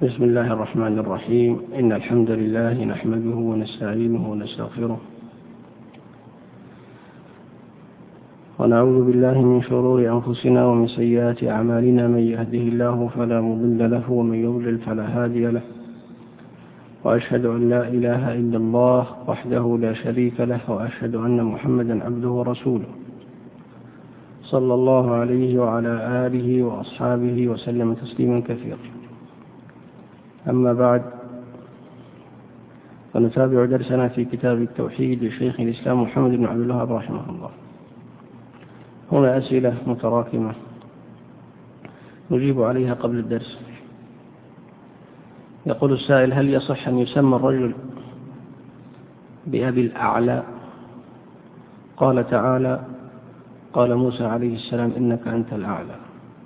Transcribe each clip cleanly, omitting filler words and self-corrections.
بسم الله الرحمن الرحيم. إن الحمد لله نحمده ونستعينه ونستغفره ونعوذ بالله من شرور أنفسنا ومن سيئات أعمالنا. من يهده الله فلا مضل له ومن يضلل فلا هادي له، وأشهد أن لا إله إلا الله وحده لا شريك له، وأشهد أن محمدا عبده ورسوله صلى الله عليه وعلى آله وأصحابه وسلم تسليما كثيرا. أما بعد، فنتابع درسنا في كتاب التوحيد لشيخ الإسلام محمد بن عبد الوهاب رحمه الله. هنا أسئلة متراكمة نجيب عليها قبل الدرس. يقول السائل: هل يصح أن يسمى الرجل بأبي الأعلى؟ قال تعالى: قال موسى عليه السلام: إنك أنت الأعلى.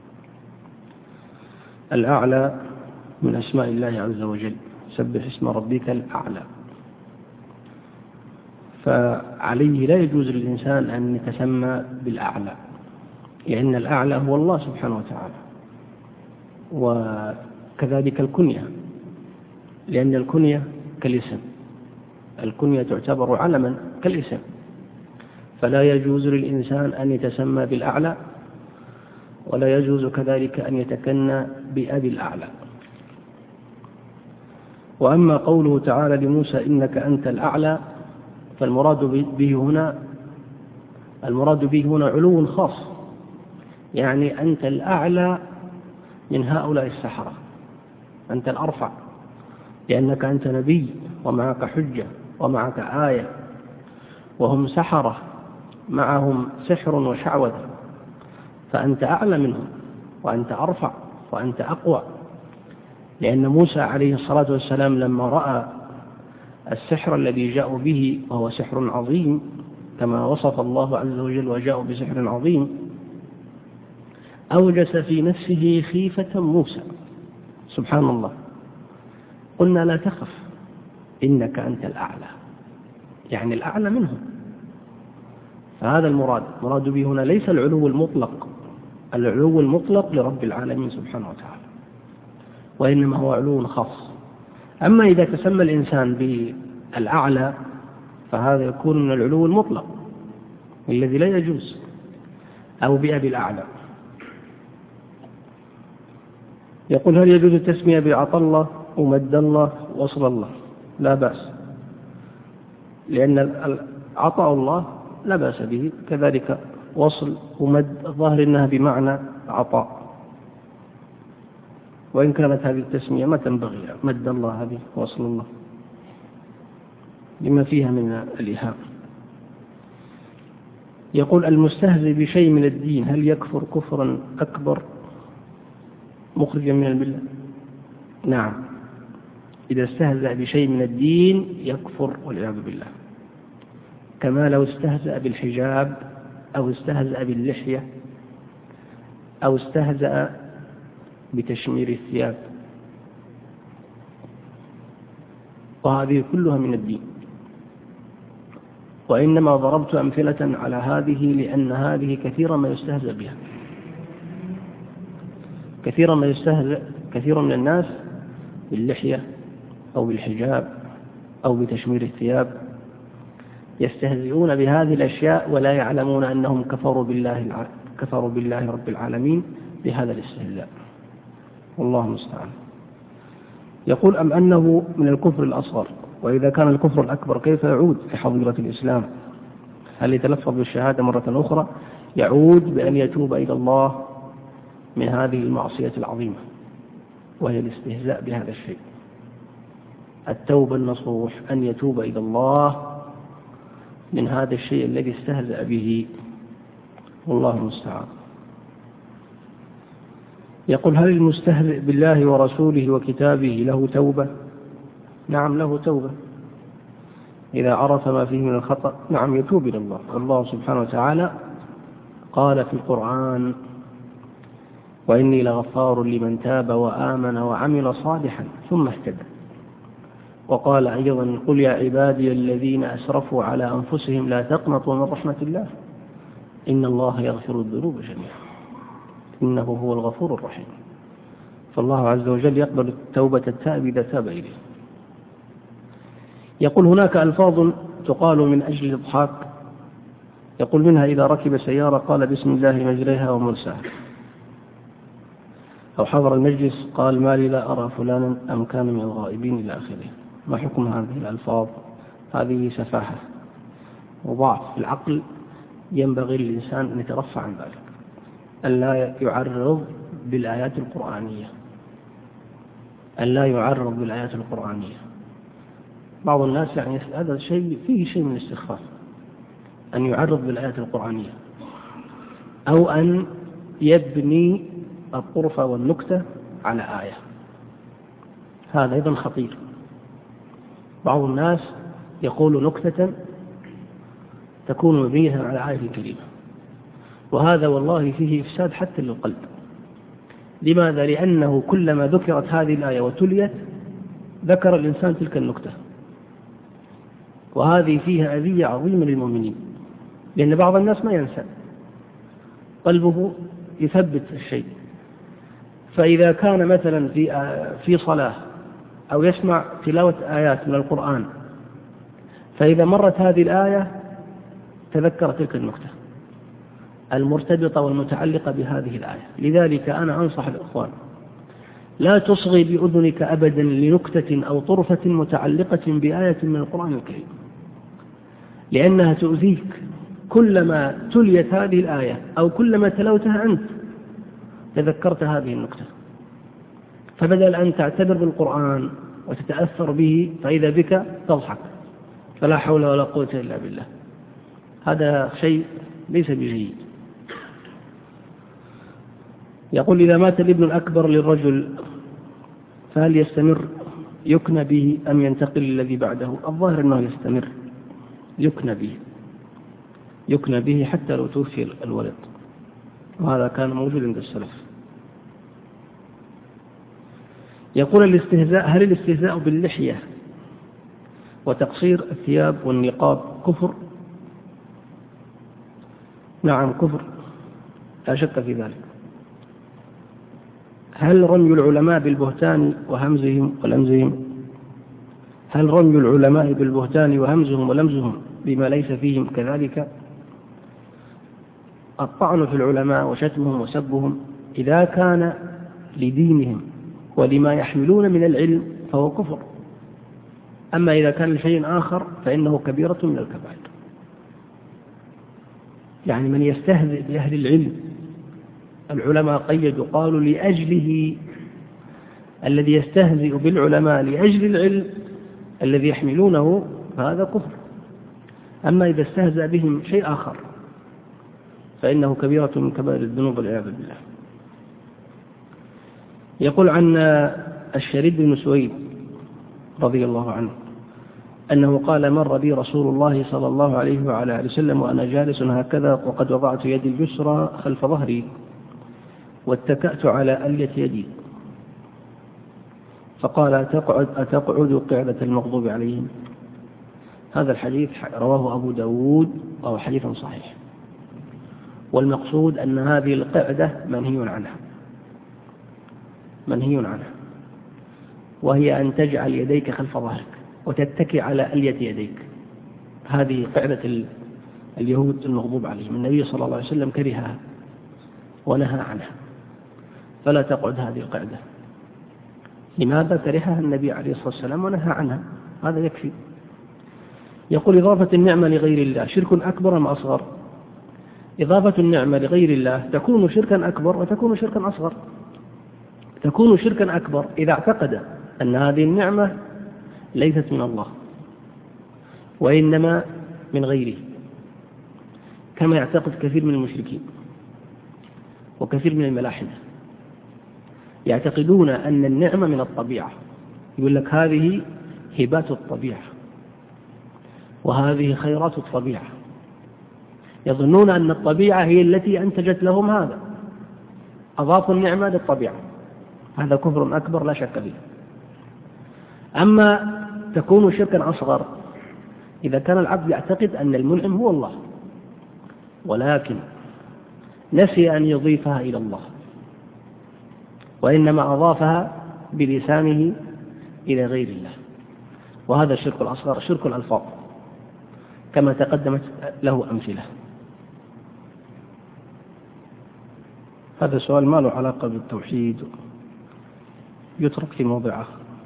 الأعلى من أسماء الله عز وجل، سبح اسم ربك الأعلى. فعليه لا يجوز للإنسان أن يتسمى بالأعلى، لأن الأعلى هو الله سبحانه وتعالى. وكذلك الكنية، لأن الكنية كالاسم، الكنية تعتبر علما كالاسم، فلا يجوز للإنسان أن يتسمى بالأعلى، ولا يجوز كذلك أن يتكنى بأبي الأعلى. وأما قوله تعالى لموسى: إنك أنت الأعلى، فالمراد به هنا علو خاص، يعني أنت الأعلى من هؤلاء السحرة، أنت الأرفع، لأنك أنت نبي ومعك حجة ومعك آية، وهم سحرة معهم سحر وشعوذة، فأنت أعلى منهم، وأنت أرفع، وأنت أقوى. لأن موسى عليه الصلاة والسلام لما رأى السحر الذي جاءوا به، وهو سحر عظيم كما وصف الله عز وجل، وجاءوا بسحر عظيم، أوجس في نفسه خيفة موسى. سبحان الله. قلنا: لا تخف، إنك أنت الأعلى، يعني الأعلى منهم. فهذا المراد به هنا ليس العلو المطلق، العلو المطلق لرب العالمين سبحانه وتعالى، وإنما هو علو خاص. أما إذا تسمى الإنسان بالأعلى فهذا يكون من العلو المطلق الذي لا يجوز، أو بأبي الأعلى. يقول: هل يجوز التسمية بعطى الله ومد الله وصل الله؟ لا بأس، لأن عطاء الله لا بأس به، كذلك وصل ومد ظاهر إنها بمعنى عطاء، وإن كانت هذه التسمية ما تنبغي، مد الله هذه وصل الله لما فيها من الإيهام. يقول: المستهزئ بشيء من الدين هل يكفر كفرا أكبر مخرجا من الملة؟ نعم، إذا استهزأ بشيء من الدين يكفر والعياذ بالله، كما لو استهزأ بالحجاب، أو استهزأ باللحية، أو استهزأ بتشمير الثياب، وهذه كلها من الدين. وإنما ضربت أمثلة على هذه لأن هذه كثيرا ما يستهزأ بها، كثير من الناس باللحية أو بالحجاب أو بتشمير الثياب يستهزئون بهذه الأشياء ولا يعلمون أنهم كفروا بالله رب العالمين بهذا الاستهزاء، والله المستعان. يقول: أم أنه من الكفر الأصغر؟ وإذا كان الكفر الأكبر كيف يعود في حظيرة الإسلام؟ هل يتلفظ بالشهادة مرة أخرى؟ يعود بأن يتوب إلى الله من هذه المعصية العظيمة، وهي الاستهزاء بهذا الشيء. التوبة النصوح أن يتوب إلى الله من هذا الشيء الذي استهزأ به، والله المستعان. يقول: هل المستهزئ بالله ورسوله وكتابه له توبة؟ نعم، له توبة إذا عرف ما فيه من الخطأ، نعم يتوب إلى الله. والله سبحانه وتعالى قال في القرآن: وإني لغفار لمن تاب وآمن وعمل صالحا ثم اهتدى. وقال أيضا: قل يا عبادي الذين أسرفوا على أنفسهم لا تقنطوا من رحمة الله إن الله يغفر الذنوب جميعا إنه هو الغفور الرحيم. فالله عز وجل يقبل توبة التائب إذا تاب إليه. يقول هناك ألفاظ تقال من أجل الإضحاك، يقول منها إذا ركب سيارة قال بسم الله مجريها ومرساها، أو حضر المجلس قال ما لي لا أرى فلانا أم كان من الغائبين إلى آخره. ما حكم هذه الألفاظ؟ هذه سفاهة وضعف في العقل، ينبغي للإنسان أن يترفع عن ذلك، أن لا يعرض بالآيات القرآنية، أن لا يعرض بالآيات القرآنية. بعض الناس يعني هذا الشيء فيه شيء من الاستخفاف، أن يعرض بالآيات القرآنية، أو أن يبني الطرفة والنكتة على آية، هذا أيضا خطير. بعض الناس يقول نكتة تكون مبنية على آية كريمة، وهذا والله فيه إفساد حتى للقلب. لماذا؟ لأنه كلما ذكرت هذه الآية وتليت ذكر الإنسان تلك النكتة، وهذه فيها أذية عظيمة للمؤمنين، لأن بعض الناس ما ينسى، قلبه يثبت الشيء. فإذا كان مثلا في صلاة أو يسمع تلاوة آيات من القرآن، فإذا مرت هذه الآية تذكر تلك النكتة المرتبطة والمتعلقة بهذه الآية. لذلك أنا أنصح الإخوان لا تصغي بأذنك أبدا لنكتة أو طرفة متعلقة بآية من القرآن الكريم، لأنها تؤذيك. كلما تليت هذه الآية أو كلما تلوتها أنت تذكرت هذه النكتة، فبدل أن تعتبر بالقرآن وتتأثر به فإذا بك تضحك، فلا حول ولا قوة إلا بالله. هذا شيء ليس بجيد. يقول إذا مات الابن الأكبر للرجل فهل يستمر يكنى به أم ينتقل للذي بعده؟ الظاهر أنه يستمر يكنى به حتى لو توفي الولد، وهذا كان موجود عند السلف. يقول هل الاستهزاء باللحية وتقصير الثياب والنقاب كفر؟ نعم كفر، لا شك في ذلك. هل رمي العلماء بالبهتان وهمزهم ولمزهم؟ هل رمي العلماء بالبهتان وهمزهم ولمزهم بما ليس فيهم كذلك؟ الطعن في العلماء وشتمهم وسبهم إذا كان لدينهم ولما يحملون من العلم فهو كفر، أما إذا كان لشيء آخر فإنه كبيرة من الكبائر. يعني من يستهزئ بأهل العلم، العلماء قيدوا قالوا لأجله، الذي يستهزئ بالعلماء لأجل العلم الذي يحملونه فهذا كفر. أما إذا استهزأ بهم شيء آخر فإنه كبيرة من كبائر الذنوب والعياذ بالله. يقول عن الشريد بن سويد رضي الله عنه أنه قال مر بي رسول الله صلى الله عليه وعلى آله وسلم وأنا جالس هكذا وقد وضعت يدي اليسرى خلف ظهري واتكأت على ألية يدي، فقال أتقعد قعدة المغضوب عليهم؟ هذا الحديث رواه أبو داود وهو حديث صحيح، والمقصود أن هذه القعدة منهي عنها، وهي أن تجعل يديك خلف ظهرك وتتكي على ألية يديك. هذه قعدة اليهود المغضوب عليهم، النبي صلى الله عليه وسلم كرهها ونهى عنها، فلا تقعد هذه القعدة. لماذا كرهها النبي عليه الصلاة والسلام ونهى عنها؟ هذا يكفي. يقول إضافة النعمة لغير الله شرك أكبر أم أصغر؟ إضافة النعمة لغير الله تكون شركا أكبر وتكون شركا أصغر. تكون شركا أكبر إذا اعتقد أن هذه النعمة ليست من الله وإنما من غيره، كما يعتقد كثير من المشركين وكثير من الملاحدة، يعتقدون أن النعمة من الطبيعة، يقول لك هذه هبات الطبيعة وهذه خيرات الطبيعة، يظنون أن الطبيعة هي التي أنتجت لهم هذا، أضافوا النعمة للطبيعة. هذا كفر أكبر لا شك فيه. أما تكون شركا أصغر إذا كان العبد يعتقد أن المنعم هو الله ولكن نسي أن يضيفها إلى الله، وإنما أضافها بلسانه إلى غير الله، وهذا الشرك الأصغر شرك الألفاظ كما تقدمت له أمثلة. هذا سؤال ما له علاقة بالتوحيد، يترك في موضعه.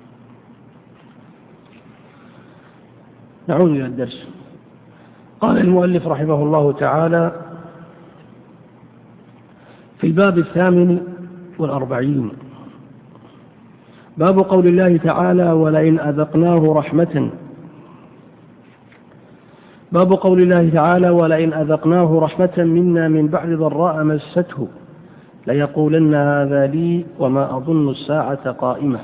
نعود إلى الدرس. قال المؤلف رحمه الله تعالى في الباب 48 باب قول الله تعالى ولئن أذقناه رحمة. باب قول الله تعالى ولئن أذقناه رحمة منا من بعد ضراء مسته ليقولن هذا لي وما أظن الساعة قائمة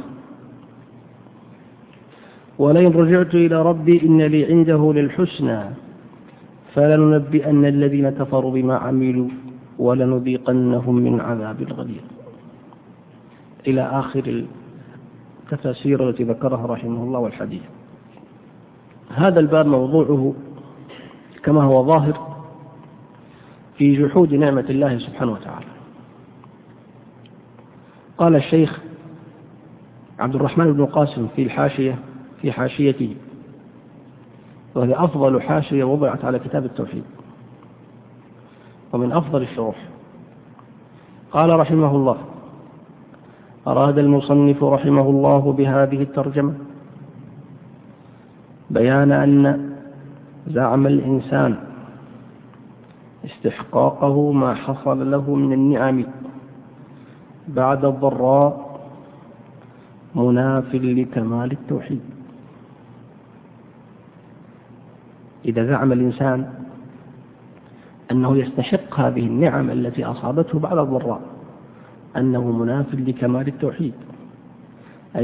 ولئن رجعت إلى ربي إن لي عنده للحسنى فلننبئن الذين كفروا بما عملوا ولنذيقنهم من عذاب غليظ، إلى آخر التفاسير التي ذكرها رحمه الله والحديث. هذا الباب موضوعه كما هو ظاهر في جحود نعمة الله سبحانه وتعالى. قال الشيخ عبد الرحمن بن قاسم في حاشيته، وهي أفضل حاشية وضعت على كتاب التوحيد ومن أفضل الشروح، قال رحمه الله: أراد المصنف رحمه الله بهذه الترجمة بيان أن زعم الإنسان استحقاقه ما حصل له من النعم بعد الضراء مناف لكمال التوحيد. إذا زعم الإنسان أنه يستحق هذه النعم التي أصابته بعد الضراء أنه مناف لكمال التوحيد، أن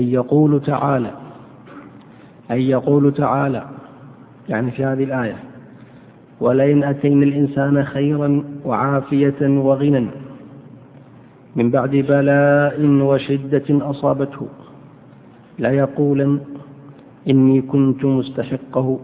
يقول تعالى يعني في هذه الآية: ولئن أتينا الإنسان خيرا وعافية وغنى من بعد بلاء وشدة أصابته ليقولن إني كنت مستحقه.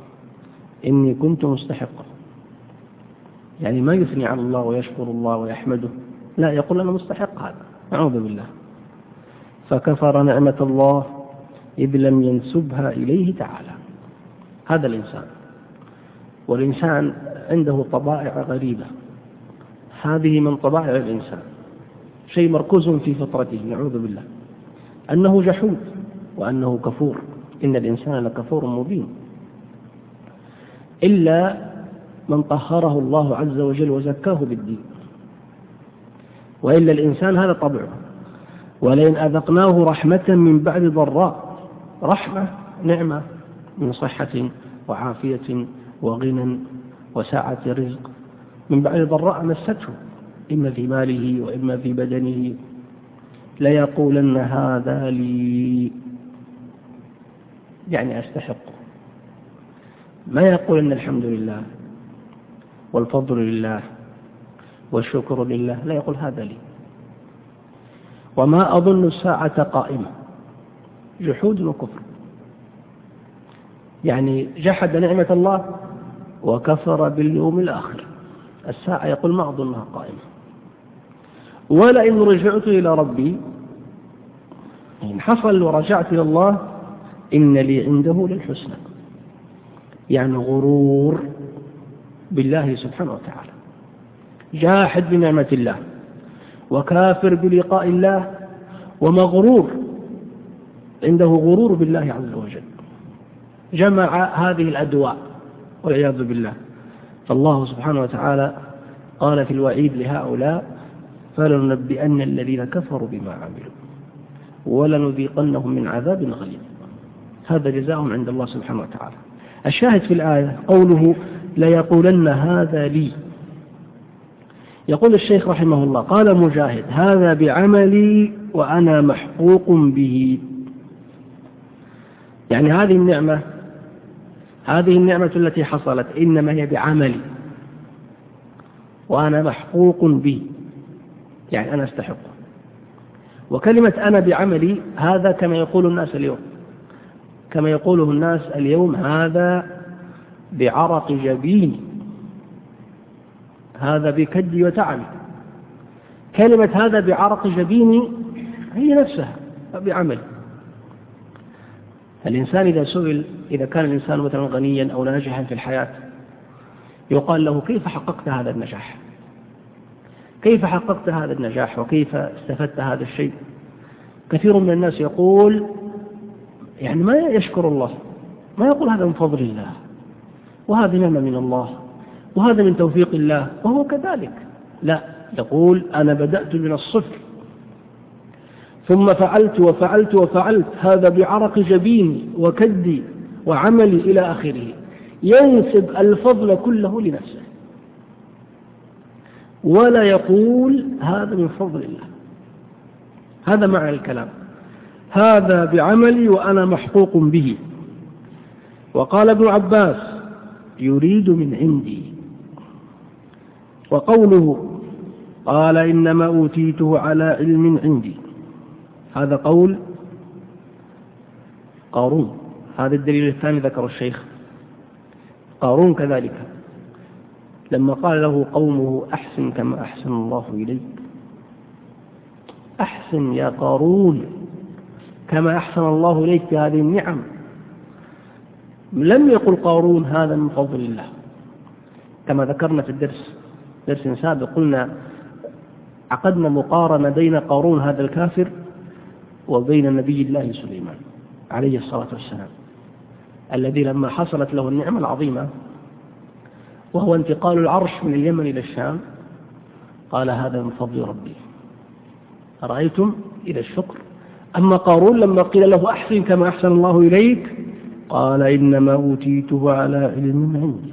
يعني ما يثني على الله ويشكر الله ويحمده، لا، يقول أنا مستحق هذا، أعوذ بالله. فكفر نعمة الله إذ لم ينسبها إليه تعالى. هذا الإنسان، والإنسان عنده طبائع غريبة، هذه من طبائع الإنسان، شيء مركوز في فطرته، نعوذ بالله، أنه جحود وأنه كفور. إن الإنسان لكفور مبين، إلا من طهره الله عز وجل وزكاه بالدين، وإلا الإنسان هذا طبعه. ولئن أذقناه رحمة من بعد ضراء، رحمة نعمة من صحة وعافية وغنى وسعة رزق من بعد ضراء مسته، إما في ماله وإما في بدنه، ليقولن هذا لي، يعني أستحق. ما يقول أن الحمد لله والفضل لله والشكر لله، لا، يقول هذا لي. وما أظن الساعة قائمة، جحود وكفر، يعني جحد نعمة الله وكفر باليوم الآخر. الساعة يقول ما أظنها قائمة. ولئن رجعت إلى ربي، إن حصل ورجعت إلى الله، إن لي عنده للحسنى، يعني غرور بالله سبحانه وتعالى، جاحد بنعمة الله وكافر بلقاء الله ومغرور، عنده غرور بالله عز وجل، جمع هذه الأدواء والعياذ بالله. فالله سبحانه وتعالى قال في الوعيد لهؤلاء: فلننبئن الذين كفروا بما عملوا ولنذيقنهم من عذاب غليظ. هذا جزاؤهم عند الله سبحانه وتعالى. الشاهد في الآية قوله: ليقولن هذا لي. يقول الشيخ رحمه الله: قال مجاهد: هذا بعملي وأنا محقوق به. يعني هذه النعمة التي حصلت إنما هي بعملي وأنا محقوق به، يعني أنا أستحق. وكلمة أنا بعملي هذا كما يقول الناس اليوم، كما يقوله الناس اليوم: هذا بعرق جبيني، هذا بكدي وتعبي. كلمة هذا بعرق جبيني هي نفسها بعمل. الإنسان إذا سئل، إذا كان الإنسان مثلا غنيا أو ناجحا في الحياة، يقال له كيف حققت هذا النجاح؟ كيف حققت هذا النجاح وكيف استفدت هذا الشيء؟ كثير من الناس يقول يعني ما يشكر الله، ما يقول هذا من فضل الله وهذه نعمة من الله وهذا من توفيق الله، وهو كذلك. لا، يقول أنا بدأت من الصفر ثم فعلت وفعلت وفعلت، هذا بعرق جبيني وكدي وعملي إلى آخره. ينسب الفضل كله لنفسه ولا يقول هذا من فضل الله. هذا معنى الكلام، هذا بعملي وأنا محقوق به. وقال ابن عباس يريد من عندي. وقوله قال إنما أوتيته على علم عندي، هذا قول قارون. هذا الدليل الثاني ذكر الشيخ. قارون كذلك لما قال له قومه أحسن كما أحسن الله إليك، أحسن يا قارون كما أحسن الله إليك بهذه النعم. لم يقل قارون هذا من فضل الله، كما ذكرنا في درس سابق، قلنا عقدنا مقارنة بين قارون هذا الكافر وبين نبي الله سليمان عليه الصلاة والسلام، الذي لما حصلت له النعمة العظيمة وهو انتقال العرش من اليمن إلى الشام قال هذا من فضل ربي، أرأيتم إلى الشكر. أما قارون لما قيل له أحسن كما أحسن الله إليك قال إنما أوتيته على علم عندي.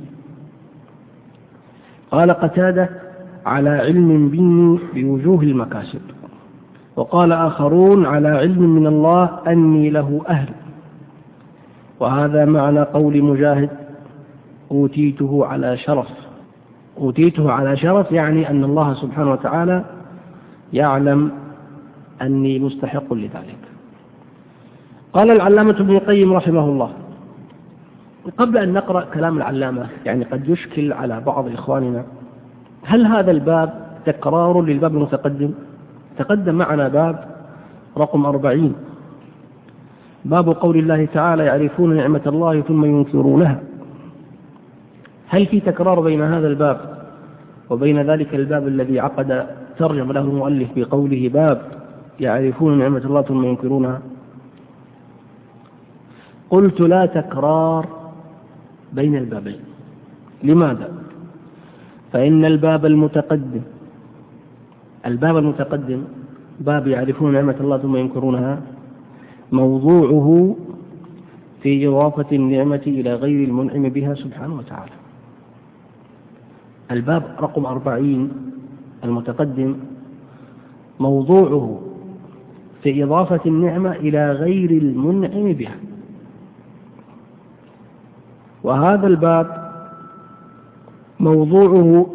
قال قتادة على علم مني بوجوه المكاسب. وقال آخرون على علم من الله أني له أهل. وهذا معنى قول مجاهد أوتيته على شرف. أوتيته على شرف يعني أن الله سبحانه وتعالى يعلم أني مستحق لذلك. قال العلامة ابن القيم رحمه الله، قبل أن نقرأ كلام العلامة يعني قد يشكل على بعض إخواننا، هل هذا الباب تكرار للباب المتقدم؟ تقدم معنا باب رقم 40، باب قول الله تعالى يعرفون نعمة الله ثم ينكرونها. هل في تكرار بين هذا الباب وبين ذلك الباب الذي عقد ترجم له المؤلف بقوله باب يعرفون نعمة الله ثم ينكرونها؟ قلت لا تكرار بين البابين. لماذا؟ فإن الباب المتقدم باب يعرفون نعمة الله ثم ينكرونها موضوعه في إضافة النعمة إلى غير المنعم بها سبحانه وتعالى. الباب رقم 40 المتقدم موضوعه في إضافة النعمة إلى غير المنعم بها، وهذا الباب موضوعه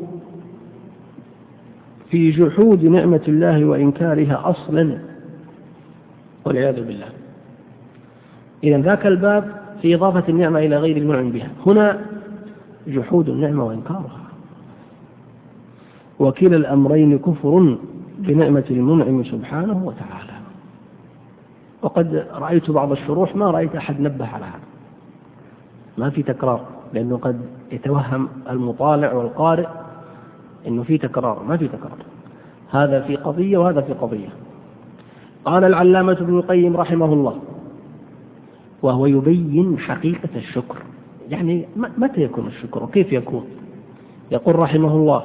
في جحود نعمة الله وإنكارها أصلا والعياذ بالله. إذن ذاك الباب في إضافة النعمة إلى غير المنعم بها، هنا جحود النعمة وإنكارها، وكلا الأمرين كفر بنعمة المنعم سبحانه وتعالى. وقد رأيت بعض الشروح ما رأيت أحد نبه على هذا، ما في تكرار، لأنه قد يتوهم المطالع والقارئ إنه في تكرار، ما في تكرار، هذا في قضية وهذا في قضية. قال العلامة ابن القيم رحمه الله وهو يبين حقيقة الشكر، يعني متى يكون الشكر وكيف يكون؟ يقول رحمه الله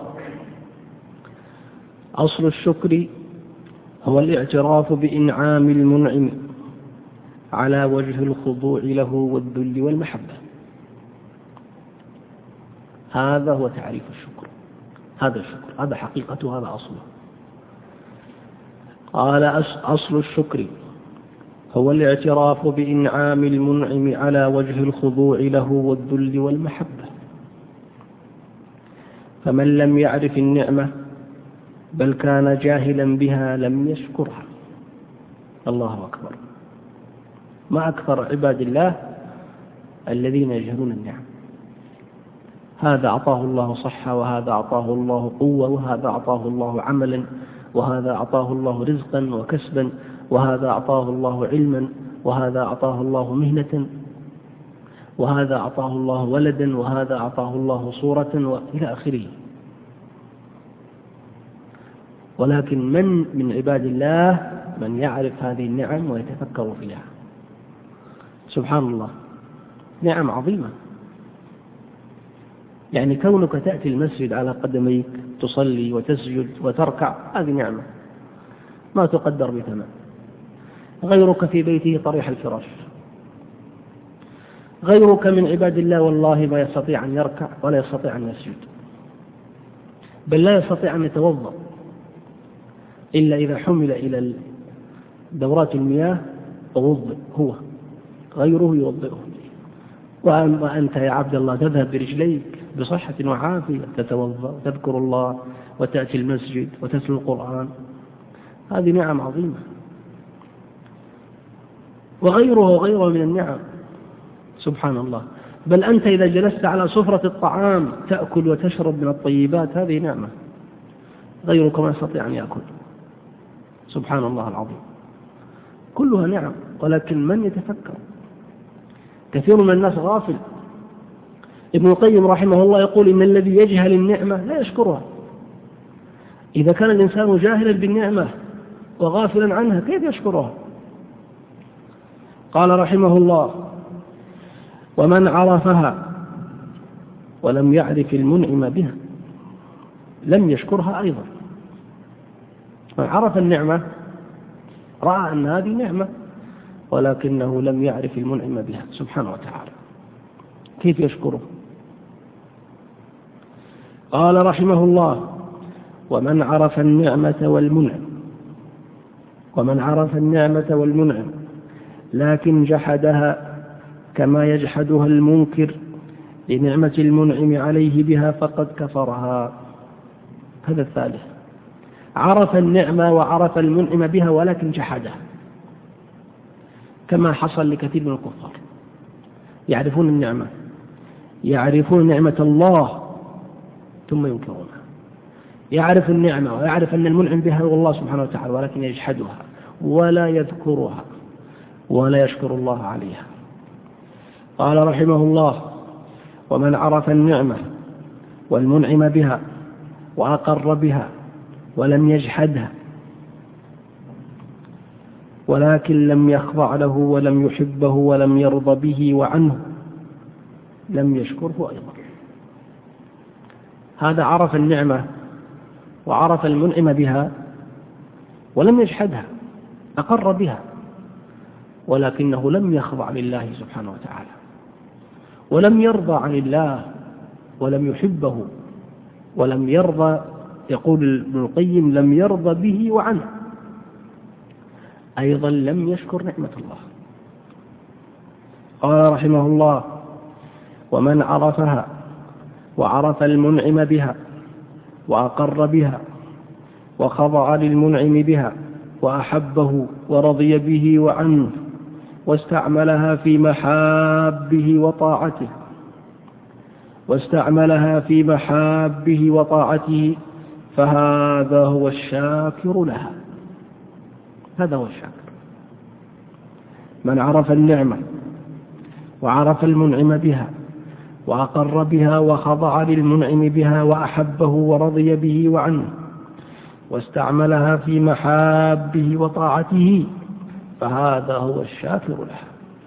أصل الشكر هو الاعتراف بإنعام المنعم على وجه الخضوع له والذل والمحبة. هذا هو تعريف الشكر، هذا الشكر، هذا حقيقته، هذا أصله. قال أصل الشكر هو الاعتراف بإنعام المنعم على وجه الخضوع له والذل والمحبة. فمن لم يعرف النعمة بل كان جاهلا بها لم يشكرها. الله أكبر، ما أكثر عباد الله الذين يجهلون النعم. هذا أعطاه الله صحة، وهذا أعطاه الله قوة، وهذا أعطاه الله عملا، وهذا أعطاه الله رزقا وكسبا، وهذا أعطاه الله علما، وهذا أعطاه الله مهنة، وهذا أعطاه الله ولدا، وهذا أعطاه الله صورة، وإلى آخره. ولكن من عباد الله من يعرف هذه النعم ويتفكر فيها. سبحان الله، نعم عظيمة. يعني كونك تأتي المسجد على قدميك تصلي وتسجد وتركع، هذه نعمة ما تقدر بثمن. غيرك في بيته طريح الفراش، غيرك من عباد الله والله ما يستطيع أن يركع ولا يستطيع أن يسجد، بل لا يستطيع أن يتوضأ إلا إذا حمل إلى دورات المياه ووضئ هو، غيره يوضئه. وأنت يا عبد الله تذهب برجليك بصحة وعافية، تتوضأ وتذكر الله وتأتي المسجد وتتلو القرآن، هذه نعم عظيمة. وغيره من النعم، سبحان الله. بل أنت إذا جلست على سفرة الطعام تأكل وتشرب من الطيبات، هذه نعمة، غيرك ما يستطيع أن يأكل. سبحان الله العظيم، كلها نعم. ولكن من يتفكر؟ كثير من الناس غافل. ابن القيم رحمه الله يقول إن الذي يجهل النعمة لا يشكرها. إذا كان الإنسان جاهلا بالنعمة وغافلا عنها كيف يشكرها؟ قال رحمه الله: ومن عرفها ولم يعرف المنعم بها لم يشكرها أيضا. من عرف النعمة رأى أن هذه نعمة ولكنه لم يعرف المنعم بها سبحانه وتعالى، كيف يشكره؟ قال رحمه الله: ومن عرف النعمة والمنعم لكن جحدها كما يجحدها المنكر لنعمة المنعم عليه بها فقد كفرها. هذا الثالث، عرف النعمة وعرف المنعم بها ولكن جحدها، كما حصل لكثير من الكفار. يعرفون النعمة، يعرفون نعمة الله ثم ينكرونها. يعرف النعمة ويعرف أن المنعم بها هو الله سبحانه وتعالى ولكن يجحدها ولا يذكرها ولا يشكر الله عليها. قال رحمه الله: ومن عرف النعمة والمنعم بها وأقر بها ولم يجحدها ولكن لم يخضع له ولم يحبه ولم يرضى به وعنه لم يشكره أيضا. هذا عرف النعمة وعرف المنعم بها ولم يجحدها، أقر بها ولكنه لم يخضع لله سبحانه وتعالى ولم يرضى عن الله ولم يحبه ولم يرضى. يقول ابن القيم: لم يرضى به وعنه، أيضا لم يشكر نعمة الله. قال رحمه الله: ومن عرفها وعرف المنعم بها وأقر بها وخضع للمنعم بها وأحبه ورضي به وعنه واستعملها في محابه وطاعته فهذا هو الشاكر لها. هذا هو الشاكر. من عرف النعمة وعرف المنعم بها وأقر بها وخضع للمنعم بها وأحبه ورضي به وعنه واستعملها في محابه وطاعته فهذا هو الشاكر لها.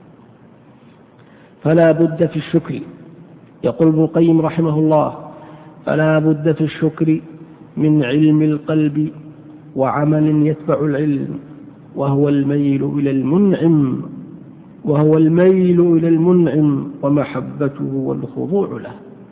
فلا بد في الشكر، يقول ابن القيم رحمه الله: فلا بد في الشكر من علم القلب وعمل يتبع العلم، وهو الميل إلى المنعم ومحبته والخضوع له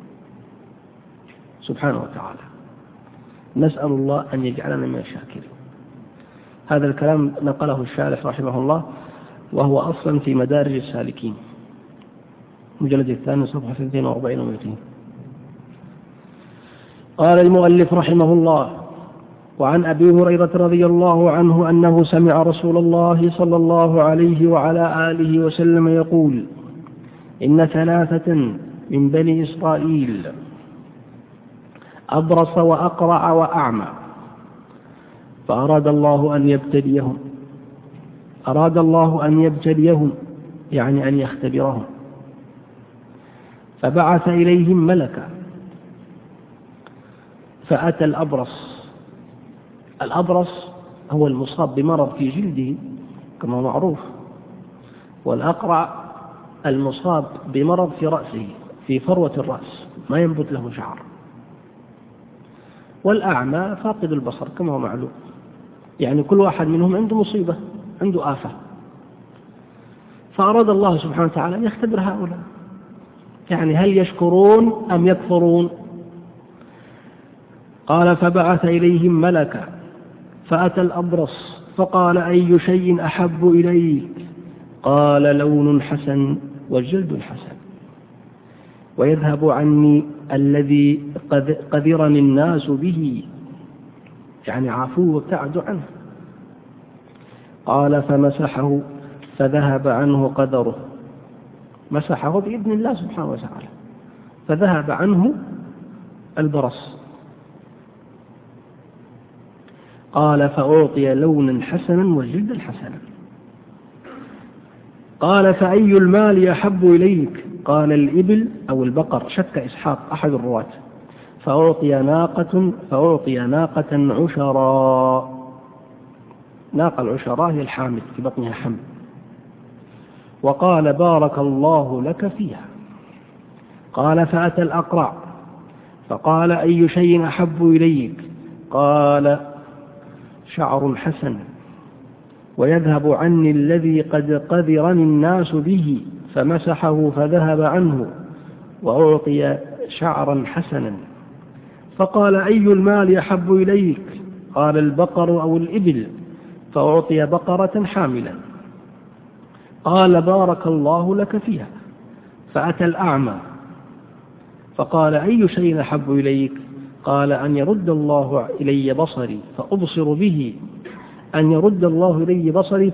سبحانه وتعالى. نسأل الله أن يجعلنا من الشاكرين. هذا الكلام نقله الشارح رحمه الله وهو أصلا في مدارج السالكين، مجلد الثاني صفحة 240 و200. قال المؤلف رحمه الله: وعن أبي هريرة رضي الله عنه أنه سمع رسول الله صلى الله عليه وعلى آله وسلم يقول: إن ثلاثة من بني إسرائيل أبرص وأقرع وأعمى، فأراد الله أن يبتليهم أراد الله أن يبتليهم، يعني أن يختبرهم، فبعث إليهم ملكا فأتى الأبرص. الأبرص هو المصاب بمرض في جلده كما معروف، والأقرع المصاب بمرض في رأسه، في فروة الرأس ما ينبت له شعر، والأعمى فاقد البصر كما هو معلوم. يعني كل واحد منهم عنده مصيبة، عنده آفة، فأراد الله سبحانه وتعالى أن يختبر هؤلاء، يعني هل يشكرون أم يكفرون. قال فبعث إليهم ملكا فأتى الأبرص فقال أي شيء أحب إليك؟ قال لون حسن وجلد حسن، ويذهب عني الذي قذرني الناس به، يعني عفو وابتعدوا عنه. قال فمسحه فذهب عنه قدره، مسحه بإذن الله سبحانه وتعالى فذهب عنه البرص. قال فأعطي لونا حسنا وجلدا حسنا. قال فأي المال أحب إليك؟ قال الإبل أو البقر، شك إسحاق أحد الرواة. فأعطي ناقة عشراء. ناقة العشراء هي الحامل في بطنها حمل. وقال بارك الله لك فيها. قال فأتى الأقرع فقال أي شيء أحب إليك؟ قال شعر حسن، ويذهب عني الذي قد قذرني الناس به، فمسحه فذهب عنه، وأعطي شعرا حسنا. فقال أي المال أحب إليك؟ قال البقر أو الإبل، فأعطي بقرة حاملا. قال بارك الله لك فيها. فأتى الأعمى فقال أي شيء أحب إليك؟ قال أن يرد الله إلي بصري فأبصر به، أن يرد الله إلي بصري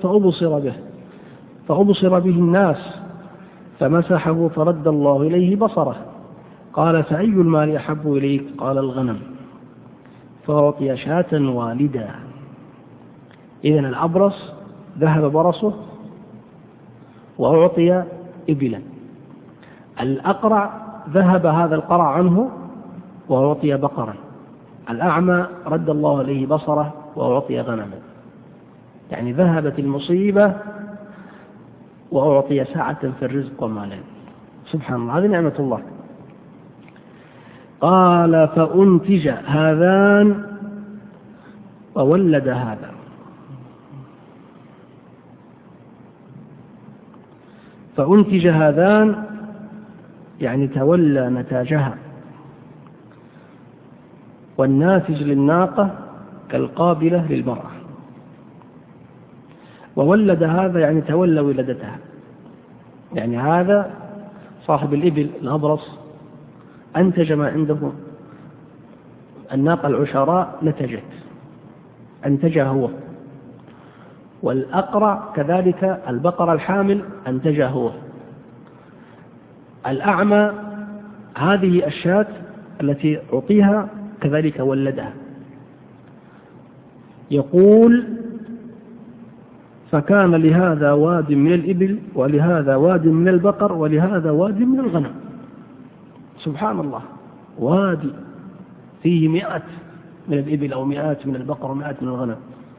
فأبصر به الناس. فمسحه فرد الله إليه بصره. قال فأي المال أحب إليك؟ قال الغنم، فأعطي شاة والدا. إذن الأبرص ذهب برصه وأعطي إبلا. الأقرع ذهب هذا القرع عنه وأعطي بقرا. الأعمى رد الله إليه بصره وأعطي غنما. يعني ذهبت المصيبة وأعطي سعة في الرزق ومالا. سبحان الله، هذه نعمة الله. قال فأنتج هذان وولد هذا. فأنتج هذان يعني تولى نتاجها، والناتج للناقة كالقابلة للمرأة. وولد هذا يعني تولى ولادتها، يعني هذا صاحب الإبل الأبرص أنتج ما عنده. الناقة العشراء نتجت، أنتجها هو. والأقرع كذلك، البقرة الحامل أنتجها هو. الأعمى هذه الشاة التي أعطيها كذلك ولدها. يقول فكان لهذا واد من الإبل ولهذا واد من البقر ولهذا واد من الغنم. سبحان الله، وادي فيه 100 من الإبل أو 100 من البقر و100 من الغنم.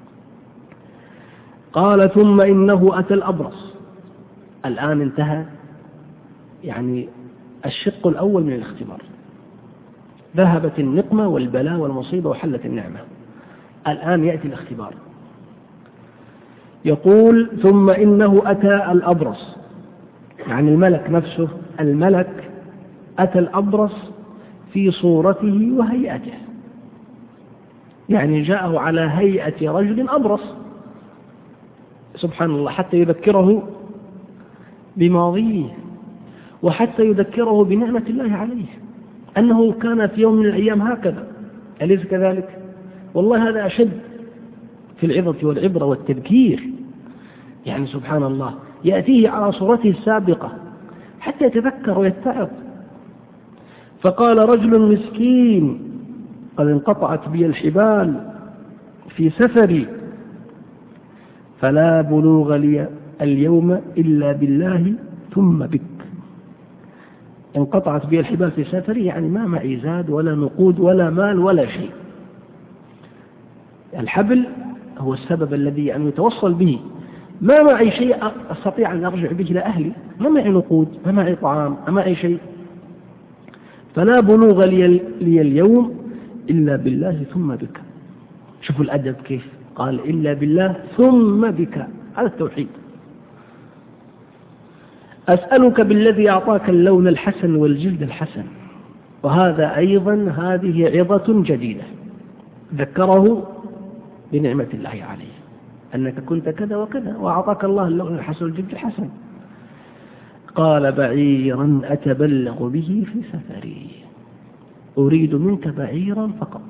قال ثم إنه أتى الأبرص. الآن انتهى يعني الشق الأول من الاختبار، ذهبت النقمة والبلاء والمصيبة وحلت النعمة. الآن يأتي الاختبار. يقول ثم إنه أتى الأبرص، يعني الملك نفسه، الملك أتى الأبرص في صورته وهيئته، يعني جاءه على هيئة رجل أبرص. سبحان الله، حتى يذكره بماضيه وحتى يذكره بنعمة الله عليه، أنه كان في يوم من الأيام هكذا، أليس كذلك؟ والله هذا أشد في العظة والعبرة والتذكير. يعني سبحان الله، يأتيه على صورته السابقة حتى يتذكر ويتعظ. فقال رجل مسكين قد انقطعت بي الحبال في سفري، فلا بلوغ لي اليوم إلا بالله ثم بك. انقطعت بي الحبال في سفري، يعني ما معي زاد ولا نقود ولا مال ولا شيء. الحبل هو السبب الذي يعني يتوصل به، ما معي شيء أستطيع أن أرجع به إلى أهلي، ما معي نقود، ما معي طعام، ما معي شيء. فلا بلوغ لي اليوم إلا بالله ثم بك. شوفوا الأدب كيف قال إلا بالله ثم بك، هذا التوحيد. أسألك بالذي أعطاك اللون الحسن والجلد الحسن. وهذا أيضا هذه عظة جديدة، ذكره بنعمة الله عليه، أنك كنت كذا وكذا وأعطاك الله اللون الحسن والجلد الحسن. قال بعيرا أتبلغ به في سفري، أريد منك بعيرا فقط.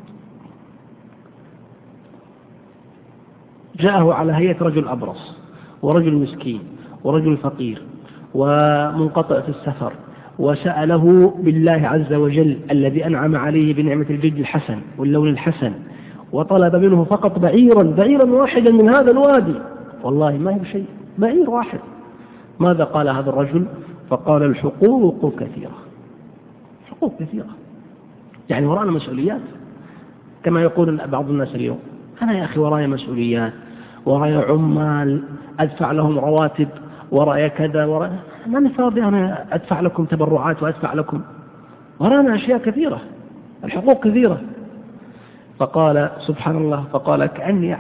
جاءه على هيئة رجل أبرص ورجل مسكين ورجل فقير ومنقطع في السفر، وسأله بالله عز وجل الذي أنعم عليه بنعمة الجلد الحسن واللون الحسن، وطلب منه فقط بعيرا واحدا من هذا الوادي. والله ما هي بشيء، بعير واحد. ماذا قال هذا الرجل؟ فقال الحقوق كثيرة. حقوق كثيرة، يعني ورانا مسؤوليات، كما يقول بعض الناس اليوم، أنا يا أخي ورايا مسؤوليات، ورايا عمال أدفع لهم رواتب، ورايا كذا، ورايا ما فاضي أنا أدفع لكم تبرعات وأدفع لكم، ورانا أشياء كثيرة، الحقوق كثيرة. فقال سبحان الله، فقال كأني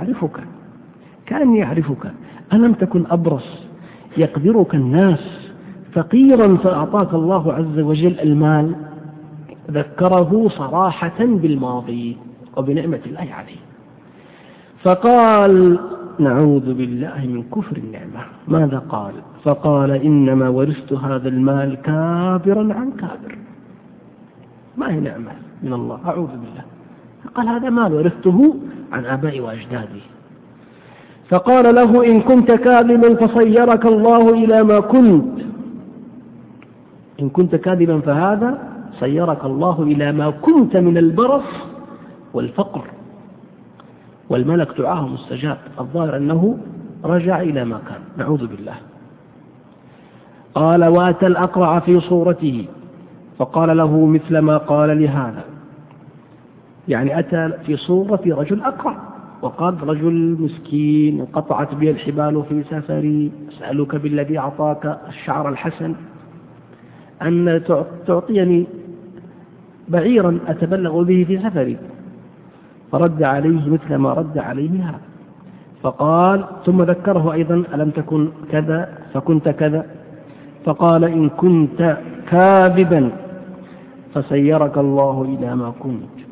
أعرفك ألم تكن أبرص يقدرك الناس فقيرا فأعطاك الله عز وجل المال. ذكره صراحة بالماضي وبنعمة الله عليه. فقال نعوذ بالله من كفر النعمة. ماذا قال؟ فقال إنما ورثت هذا المال كابرا عن كابر. ما هي نعمة من الله؟ أعوذ بالله. قال هذا مال ورثته عن آبائي وأجدادي. فقال له إن كنت كاذبا فصيرك الله إلى ما كنت. إن كنت كاذبا فهذا صيرك الله إلى ما كنت من البرص والفقر. والملك دعاه مستجاب، الظاهر أنه رجع إلى ما كان، نعوذ بالله. قال وأتى الأقرع في صورته فقال له مثل ما قال لهذا، يعني أتى في صورة رجل أقرع وقال رجل مسكين انقطعت بي الحبال في سفري، أسألك بالذي أعطاك الشعر الحسن أن تعطيني بعيرا أتبلغ به في سفري. فرد عليه مثل ما رد عليه هذا. فقال ثم ذكره أيضا ألم تكن كذا فكنت كذا. فقال إن كنت كاذبا فسيرك الله إلى ما كنت.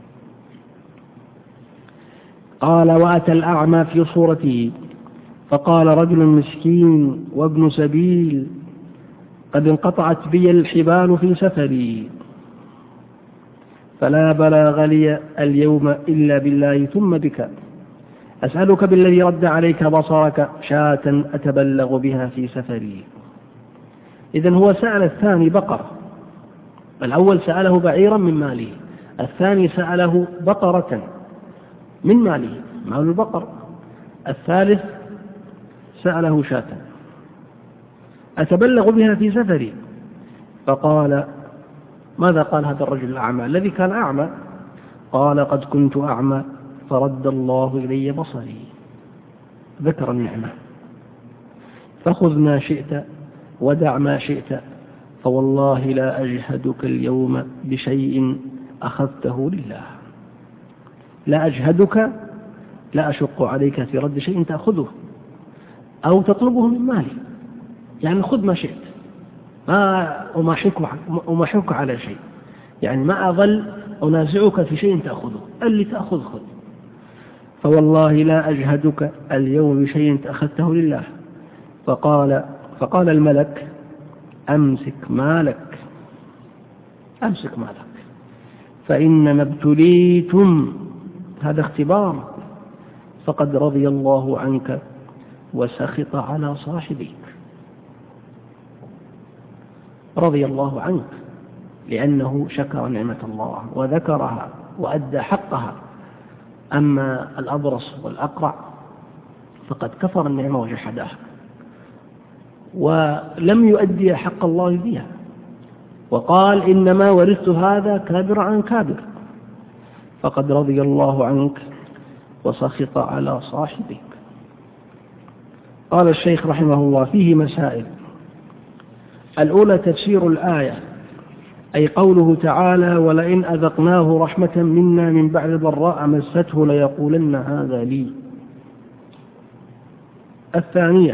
قال وأتى الأعمى في صورته فقال رجل مسكين وابن سبيل قد انقطعت بي الحبال في سفري، فلا بلاغ لي اليوم إلا بالله ثم بك. أسألك بالذي رد عليك بصرك شاة أتبلغ بها في سفري. إذن هو سأل الثاني بقرة، الأول سأله بعيرا من ماله، الثاني سأله بقرة من ماله، مال البقر، الثالث سأله شاة أتبلغ بها في سفري. فقال ماذا قال هذا الرجل الأعمى الذي كان أعمى؟ قال قد كنت أعمى فرد الله إلي بصري. ذكر النعمة، فخذ ما شئت ودع ما شئت، فوالله لا أجهدك اليوم بشيء أخذته لله. لا أجهدك، لا أشق عليك في رد شيء تأخذه أو تطلبه من مالي، يعني خذ ما شئت، ما أمحك على شيء، يعني ما أظل أنازعك في شيء تأخذه، اللي تأخذ خذ. فوالله لا أجهدك اليوم بشيء أخذته لله. فقال الملك أمسك مالك فإنما ابتليتم، هذا اختبار، فقد رضي الله عنك وسخط على صاحبيك. رضي الله عنك لأنه شكر نعمة الله وذكرها وأدى حقها. أما الأبرص والأقرع فقد كفر النعمة وجحدها ولم يؤدي حق الله بها، وقال إنما ورثت هذا كابر عن كابر، فقد رضي الله عنك وسخط على صاحبك. قال الشيخ رحمه الله: فيه مسائل. الأولى تفسير الآية، أي قوله تعالى: ولئن أذقناه رحمة منا من بعد ضراء مسته ليقولن هذا لي. الثانية: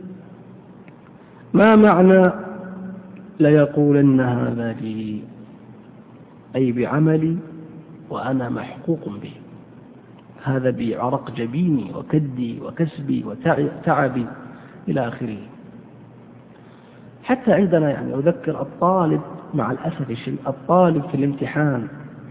ما معنى ليقولن هذا لي؟ أي بعملي وأنا محقوق به، هذا بعرق جبيني وكدي وكسبي وتعبي إلى آخره. حتى عندنا يعني أذكر الطالب، مع الأسف الشديد، الطالب في الامتحان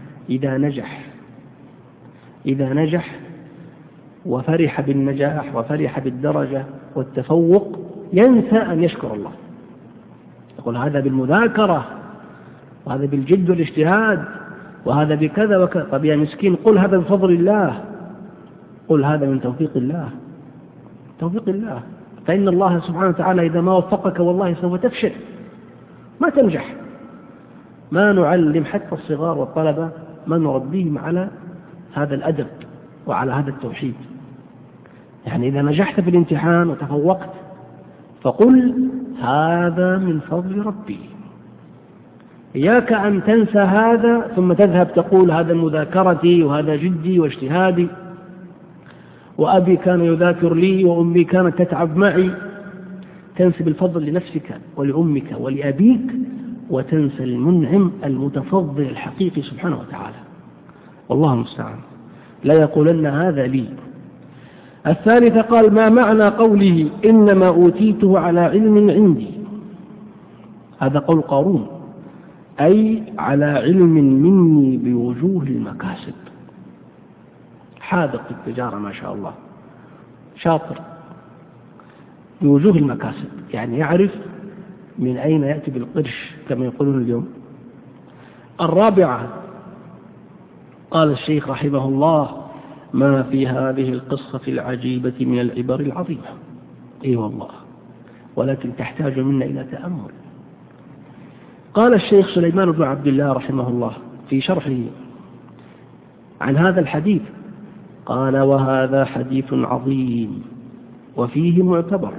إذا نجح وفرح بالنجاح وفرح بالدرجة والتفوق ينسى أن يشكر الله، يقول هذا بالمذاكرة وهذا بالجد والاجتهاد وهذا بكذا وكذا. طب يا مسكين، قل هذا بفضل الله، قل هذا من توفيق الله، توفيق الله. فإن الله سبحانه وتعالى إذا ما وفقك والله سوف تفشل، ما تنجح. ما نعلم حتى الصغار والطلبة، ما نربيهم على هذا الأدب وعلى هذا التوحيد. يعني إذا نجحت في الامتحان وتفوقت فقل هذا من فضل ربي. إياك أن تنسى هذا ثم تذهب تقول هذا مذاكرتي وهذا جدي واجتهادي، وأبي كان يذاكر لي وأمي كانت تتعب معي. تنسب الفضل لنفسك ولأمك ولأبيك، وتنسى المنعم المتفضل الحقيقي سبحانه وتعالى. والله المستعان. لا يقولن هذا لي. الثالثة: قال: ما معنى قوله إنما أوتيته على علم عندي؟ هذا قول قارون، أي على علم مني بوجوه المكاسب. حاذق في التجارة ما شاء الله، شاطر بوجوه المكاسب، يعني يعرف من أين يأتي بالقرش كما يقولون اليوم. الرابعة: قال الشيخ رحمه الله: ما في هذه القصة العجيبة من العبر العظيمة. أي والله، ولكن تحتاج منا إلى تأمل. قال الشيخ سليمان بن عبد الله رحمه الله في شرحه عن هذا الحديث، قال: وهذا حديث عظيم وفيه معتبر،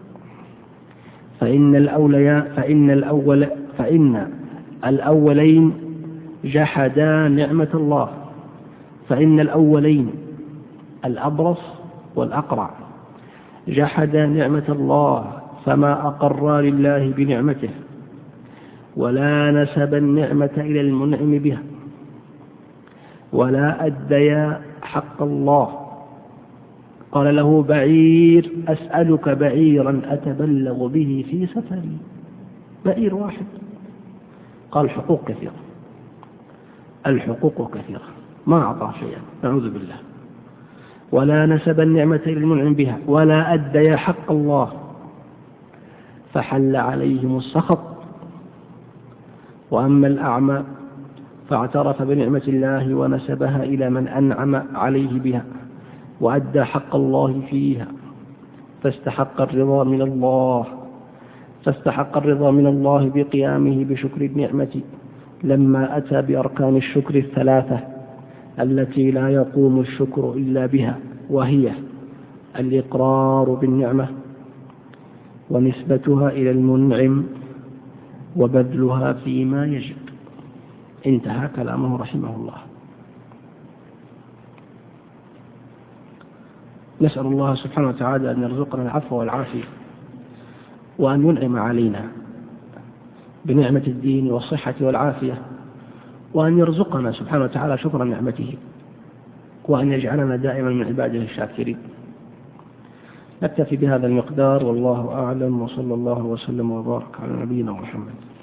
فإن الأولين جحدا نعمة الله، فإن الأولين الأبرص والأقرع جحدا نعمة الله، فما أقر لله بنعمته ولا نسب النعمة إلى المنعم بها ولا أديا حق الله. قال له بعير: أسألك بعيرا أتبلغ به في سفري. بعير واحد. قال: حقوق كثيرة، الحقوق كثيرة، ما أعطاه شيئا، نعوذ بالله. ولا نسب النعمة إلى المنعم بها ولا أديا حق الله، فحل عليهم السخط. وأما الأعمى فاعترف بنعمة الله ونسبها إلى من أنعم عليه بها وأدى حق الله فيها، فاستحق الرضا من الله بقيامه بشكر النعمة لما أتى بأركان الشكر الثلاثة التي لا يقوم الشكر إلا بها، وهي الإقرار بالنعمة ونسبتها إلى المنعم وبذلها فيما يجب. انتهى كلامه رحمه الله. نسأل الله سبحانه وتعالى أن يرزقنا العفو والعافية، وأن ينعم علينا بنعمة الدين والصحة والعافية، وأن يرزقنا سبحانه وتعالى شكر نعمته، وأن يجعلنا دائما من عباده الشاكرين. نكتفي بهذا المقدار، والله أعلم، وصلى الله وسلم وبارك على نبينا محمد.